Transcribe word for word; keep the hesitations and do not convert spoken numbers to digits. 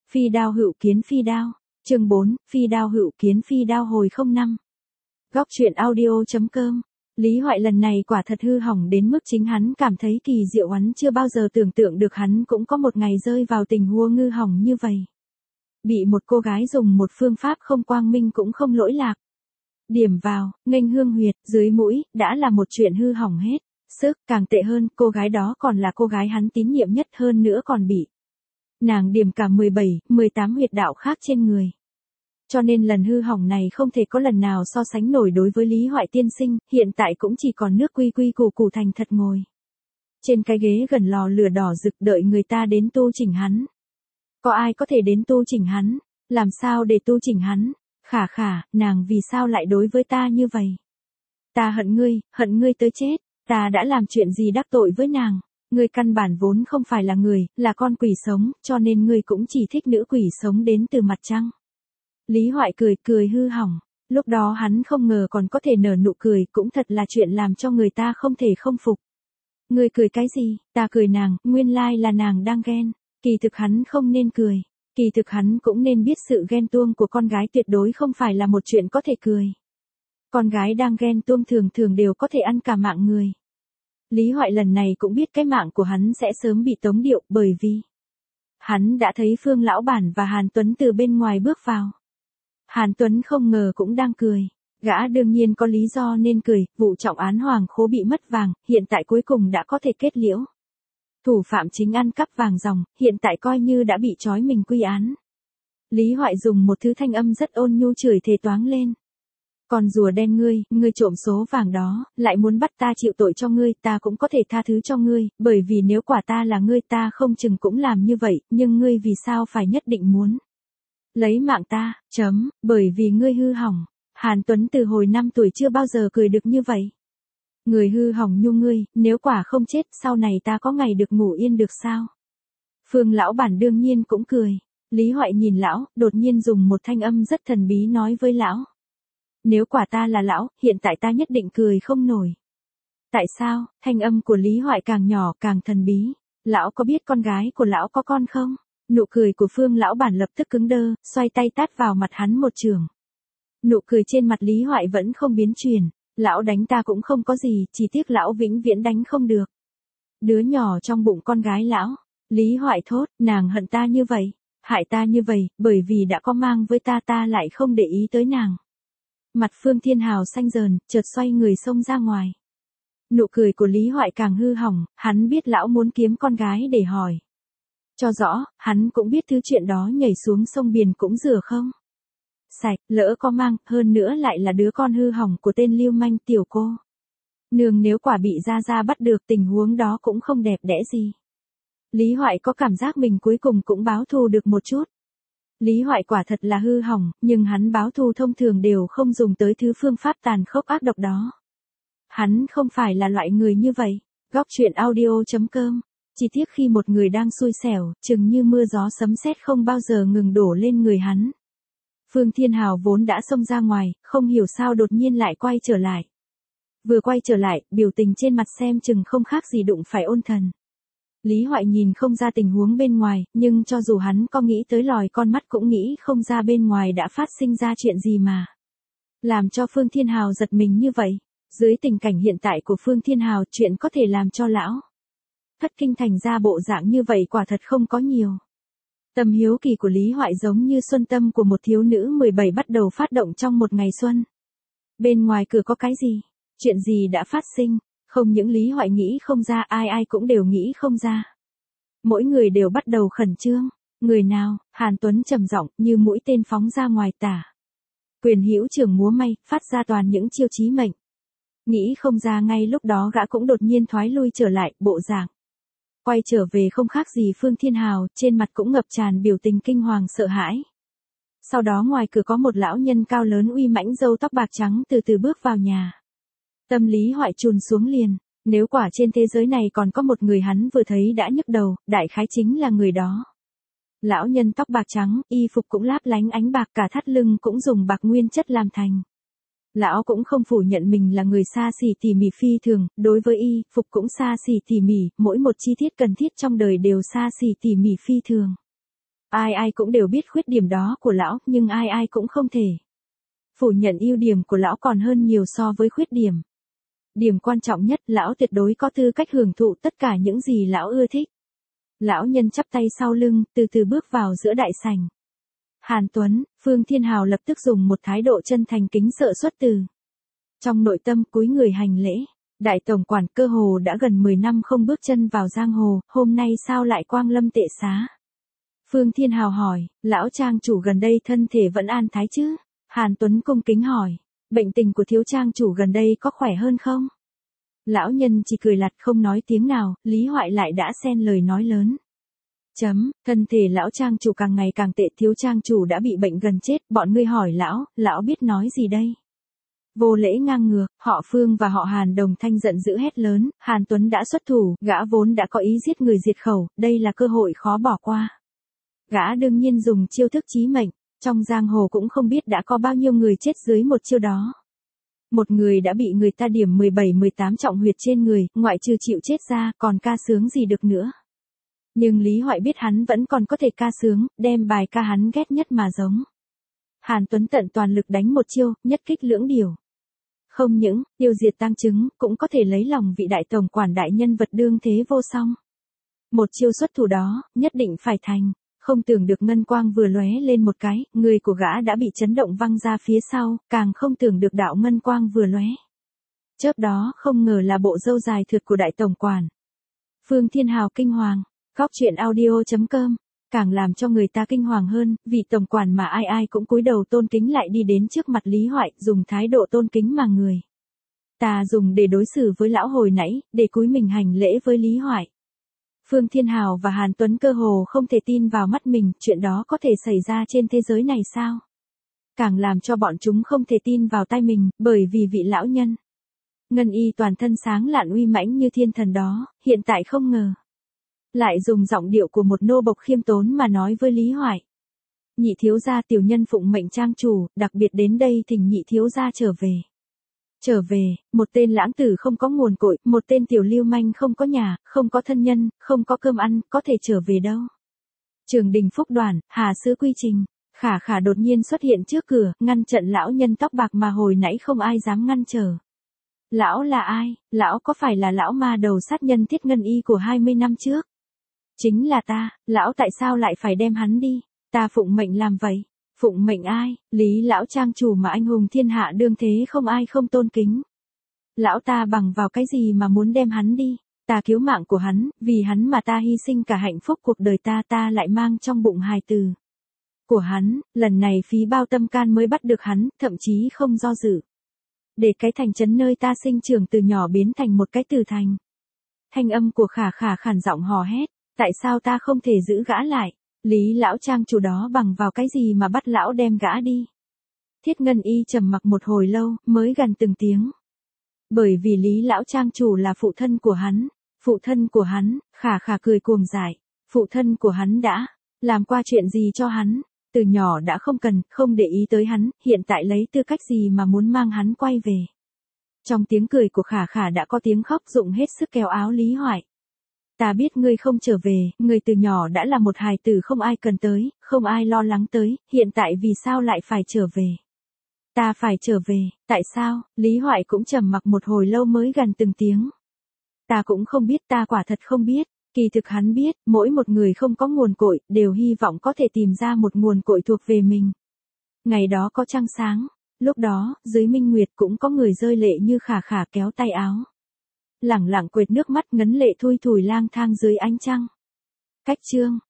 Phi đao hữu kiến phi đao. Chương bốn, Phi đao hữu kiến phi đao hồi không năm. Góc truyện audio.com. Lý Hoại lần này quả thật hư hỏng đến mức chính hắn cảm thấy kỳ diệu, hắn chưa bao giờ tưởng tượng được hắn cũng có một ngày rơi vào tình huống ngư hỏng như vậy. Bị một cô gái dùng một phương pháp không quang minh cũng không lỗi lạc. Điểm vào, nghênh hương huyệt, dưới mũi, đã là một chuyện hư hỏng hết. Sức, càng tệ hơn, cô gái đó còn là cô gái hắn tín nhiệm nhất, hơn nữa còn bị nàng điểm cả mười bảy, mười tám huyệt đạo khác trên người. Cho nên lần hư hỏng này không thể có lần nào so sánh nổi đối với Lý Hoại tiên sinh, hiện tại cũng chỉ còn nước quy quy củ củ thành thật ngồi trên cái ghế gần lò lửa đỏ rực đợi người ta đến tu chỉnh hắn. Có ai có thể đến tu chỉnh hắn? Làm sao để tu chỉnh hắn? Khả khả, nàng vì sao lại đối với ta như vậy? Ta hận ngươi, hận ngươi tới chết, ta đã làm chuyện gì đắc tội với nàng? Ngươi căn bản vốn không phải là người, là con quỷ sống, cho nên ngươi cũng chỉ thích nữ quỷ sống đến từ mặt trăng. Lý Hoại cười cười hư hỏng, lúc đó hắn không ngờ còn có thể nở nụ cười, cũng thật là chuyện làm cho người ta không thể không phục. Ngươi cười cái gì? Ta cười nàng, nguyên lai là nàng đang ghen. Kỳ thực hắn không nên cười, kỳ thực hắn cũng nên biết sự ghen tuông của con gái tuyệt đối không phải là một chuyện có thể cười. Con gái đang ghen tuông thường thường đều có thể ăn cả mạng người. Lý Hoại lần này cũng biết cái mạng của hắn sẽ sớm bị tống điệu, bởi vì hắn đã thấy Phương Lão Bản và Hàn Tuấn từ bên ngoài bước vào. Hàn Tuấn không ngờ cũng đang cười. Gã đương nhiên có lý do nên cười, vụ trọng án Hoàng Khố bị mất vàng, hiện tại cuối cùng đã có thể kết liễu. Thủ phạm chính ăn cắp vàng ròng, hiện tại coi như đã bị trói mình quy án. Lý Hoại dùng một thứ thanh âm rất ôn nhu chửi thề toáng lên. Còn rùa đen ngươi, ngươi trộm số vàng đó, lại muốn bắt ta chịu tội cho ngươi, ta cũng có thể tha thứ cho ngươi, bởi vì nếu quả ta là ngươi ta không chừng cũng làm như vậy, nhưng ngươi vì sao phải nhất định muốn lấy mạng ta, chấm, bởi vì ngươi hư hỏng. Hàn Tuấn từ hồi năm tuổi chưa bao giờ cười được như vậy. Người hư hỏng nhu ngươi, nếu quả không chết, sau này ta có ngày được ngủ yên được sao? Phương Lão Bản đương nhiên cũng cười. Lý Hoại nhìn lão, đột nhiên dùng một thanh âm rất thần bí nói với lão. Nếu quả ta là lão, hiện tại ta nhất định cười không nổi. Tại sao? Thanh âm của Lý Hoại càng nhỏ càng thần bí. Lão có biết con gái của lão có con không? Nụ cười của Phương Lão Bản lập tức cứng đơ, xoay tay tát vào mặt hắn một chưởng. Nụ cười trên mặt Lý Hoại vẫn không biến chuyển. Lão đánh ta cũng không có gì, chỉ tiếc lão vĩnh viễn đánh không được. Đứa nhỏ trong bụng con gái lão. Lý Hoại thốt, nàng hận ta như vậy, hại ta như vậy, bởi vì đã có mang với ta ta lại không để ý tới nàng. Mặt Phương Thiên Hào xanh dờn, chợt xoay người xông ra ngoài. Nụ cười của Lý Hoại càng hư hỏng, hắn biết lão muốn kiếm con gái để hỏi cho rõ, hắn cũng biết thứ chuyện đó nhảy xuống sông biển cũng rửa không sạch, lỡ có mang, hơn nữa lại là đứa con hư hỏng của tên lưu manh tiểu cô nương, nếu quả bị Gia Gia bắt được tình huống đó cũng không đẹp đẽ gì. Lý Hoại có cảm giác mình cuối cùng cũng báo thù được một chút. Lý Hoại quả thật là hư hỏng, nhưng hắn báo thù thông thường đều không dùng tới thứ phương pháp tàn khốc ác độc đó. Hắn không phải là loại người như vậy. Góc truyện audio.com. Chỉ tiếc khi một người đang xui xẻo, chừng như mưa gió sấm sét không bao giờ ngừng đổ lên người hắn. Phương Thiên Hào vốn đã xông ra ngoài, không hiểu sao đột nhiên lại quay trở lại. Vừa quay trở lại, biểu tình trên mặt xem chừng không khác gì đụng phải ôn thần. Lý Hoại nhìn không ra tình huống bên ngoài, nhưng cho dù hắn có nghĩ tới lòi con mắt cũng nghĩ không ra bên ngoài đã phát sinh ra chuyện gì mà làm cho Phương Thiên Hào giật mình như vậy. Dưới tình cảnh hiện tại của Phương Thiên Hào, chuyện có thể làm cho lão thất kinh thành ra bộ dạng như vậy quả thật không có nhiều. Tâm hiếu kỳ của Lý Hoại giống như xuân tâm của một thiếu nữ mười bảy bắt đầu phát động trong một ngày xuân. Bên ngoài cửa có cái gì? Chuyện gì đã phát sinh? Không những Lý Hoại nghĩ không ra, ai ai cũng đều nghĩ không ra. Mỗi người đều bắt đầu khẩn trương. Người nào? Hàn Tuấn trầm giọng như mũi tên phóng ra ngoài tả. Quyền hữu trưởng múa may, phát ra toàn những chiêu chí mệnh. Nghĩ không ra ngay lúc đó gã cũng đột nhiên thoái lui trở lại, bộ dạng quay trở về không khác gì Phương Thiên Hào, trên mặt cũng ngập tràn biểu tình kinh hoàng sợ hãi. Sau đó ngoài cửa có một lão nhân cao lớn uy mãnh râu tóc bạc trắng từ từ bước vào nhà. Tâm Lý Hoại chùn xuống liền, nếu quả trên thế giới này còn có một người hắn vừa thấy đã nhức đầu, đại khái chính là người đó. Lão nhân tóc bạc trắng, y phục cũng láp lánh ánh bạc, cả thắt lưng cũng dùng bạc nguyên chất làm thành. Lão cũng không phủ nhận mình là người xa xỉ tỉ mỉ phi thường, đối với y, phục cũng xa xỉ tỉ mỉ, mỗi một chi tiết cần thiết trong đời đều xa xỉ tỉ mỉ phi thường. Ai ai cũng đều biết khuyết điểm đó của lão, nhưng ai ai cũng không thể phủ nhận ưu điểm của lão còn hơn nhiều so với khuyết điểm. Điểm quan trọng nhất, lão tuyệt đối có tư cách hưởng thụ tất cả những gì lão ưa thích. Lão nhân chắp tay sau lưng, từ từ bước vào giữa đại sảnh. Hàn Tuấn, Phương Thiên Hào lập tức dùng một thái độ chân thành kính sợ xuất từ trong nội tâm cúi người hành lễ. Đại tổng quản cơ hồ đã gần mười năm không bước chân vào giang hồ, hôm nay sao lại quang lâm tệ xá? Phương Thiên Hào hỏi, lão trang chủ gần đây thân thể vẫn an thái chứ? Hàn Tuấn cung kính hỏi, bệnh tình của thiếu trang chủ gần đây có khỏe hơn không? Lão nhân chỉ cười lặt không nói tiếng nào, Lý Hoại lại đã xen lời nói lớn. Chấm, thân thể lão trang chủ càng ngày càng tệ, thiếu trang chủ đã bị bệnh gần chết, bọn ngươi hỏi lão, lão biết nói gì đây? Vô lễ ngang ngược, họ Phương và họ Hàn đồng thanh giận dữ hét lớn, Hàn Tuấn đã xuất thủ, gã vốn đã có ý giết người diệt khẩu, đây là cơ hội khó bỏ qua. Gã đương nhiên dùng chiêu thức chí mệnh, trong giang hồ cũng không biết đã có bao nhiêu người chết dưới một chiêu đó. Một người đã bị người ta điểm mười bảy mười tám trọng huyệt trên người, ngoại trừ chịu chết ra, còn ca sướng gì được nữa. Nhưng Lý Hoại biết hắn vẫn còn có thể ca sướng, đem bài ca hắn ghét nhất mà giống. Hàn Tuấn tận toàn lực đánh một chiêu, nhất kích lưỡng điều. Không những, tiêu diệt tang chứng, cũng có thể lấy lòng vị đại tổng quản đại nhân vật đương thế vô song. Một chiêu xuất thủ đó, nhất định phải thành. Không tưởng được ngân quang vừa lóe lên một cái, người của gã đã bị chấn động văng ra phía sau, càng không tưởng được đạo ngân quang vừa lóe. Chớp đó không ngờ là bộ râu dài thượt của đại tổng quản. Phương Thiên Hào kinh hoàng, góc truyện audio chấm com, càng làm cho người ta kinh hoàng hơn, vị tổng quản mà ai ai cũng cúi đầu tôn kính lại đi đến trước mặt Lý Hoại, dùng thái độ tôn kính mà người ta dùng để đối xử với lão hồi nãy, để cúi mình hành lễ với Lý Hoại. Phương Thiên Hào và Hàn Tuấn cơ hồ không thể tin vào mắt mình, chuyện đó có thể xảy ra trên thế giới này sao? Càng làm cho bọn chúng không thể tin vào tai mình, bởi vì vị lão nhân ngân y toàn thân sáng lạn uy mãnh như thiên thần đó, hiện tại không ngờ lại dùng giọng điệu của một nô bộc khiêm tốn mà nói với Lý Hoại. Nhị thiếu gia tiểu nhân phụng mệnh trang chủ, đặc biệt đến đây thỉnh nhị thiếu gia trở về. Trở về, một tên lãng tử không có nguồn cội, một tên tiểu lưu manh không có nhà, không có thân nhân, không có cơm ăn, có thể trở về đâu. Trường Đình Phúc Đoàn, Hà Sứ Quy Trình, Khả Khả đột nhiên xuất hiện trước cửa, ngăn trận lão nhân tóc bạc mà hồi nãy không ai dám ngăn trở. Lão là ai? Lão có phải là lão ma đầu sát nhân Thiết Ngân Y của hai mươi năm trước? Chính là ta, lão tại sao lại phải đem hắn đi? Ta phụng mệnh làm vậy. Phụng mệnh ai? Lý lão trang chủ mà anh hùng thiên hạ đương thế không ai không tôn kính. Lão ta bằng vào cái gì mà muốn đem hắn đi? Ta cứu mạng của hắn, vì hắn mà ta hy sinh cả hạnh phúc cuộc đời ta, ta lại mang trong bụng hài tử của hắn, lần này phí bao tâm can mới bắt được hắn, thậm chí không do dự. Để cái thành trấn nơi ta sinh trưởng từ nhỏ biến thành một cái tử thành. Thanh âm của Khả Khả khản giọng hò hét, tại sao ta không thể giữ gã lại? Lý lão trang chủ đó bằng vào cái gì mà bắt lão đem gã đi? Thiết Ngân Y trầm mặc một hồi lâu, mới gần từng tiếng. Bởi vì Lý lão trang chủ là phụ thân của hắn, phụ thân của hắn, Khả Khả cười cuồng dại, phụ thân của hắn đã làm qua chuyện gì cho hắn? Từ nhỏ đã không cần, không để ý tới hắn, hiện tại lấy tư cách gì mà muốn mang hắn quay về? Trong tiếng cười của Khả Khả đã có tiếng khóc dụng hết sức kéo áo Lý Hoại. Ta biết ngươi không trở về, ngươi từ nhỏ đã là một hài tử không ai cần tới, không ai lo lắng tới, hiện tại vì sao lại phải trở về? Ta phải trở về, tại sao? Lý Hoại cũng trầm mặc một hồi lâu mới gần từng tiếng. Ta cũng không biết, ta quả thật không biết. Kỳ thực hắn biết, mỗi một người không có nguồn cội, đều hy vọng có thể tìm ra một nguồn cội thuộc về mình. Ngày đó có trăng sáng, lúc đó, dưới minh nguyệt cũng có người rơi lệ như Khả Khả kéo tay áo. Lẳng lặng quệt nước mắt ngấn lệ thui thủi lang thang dưới ánh trăng. Cách chương.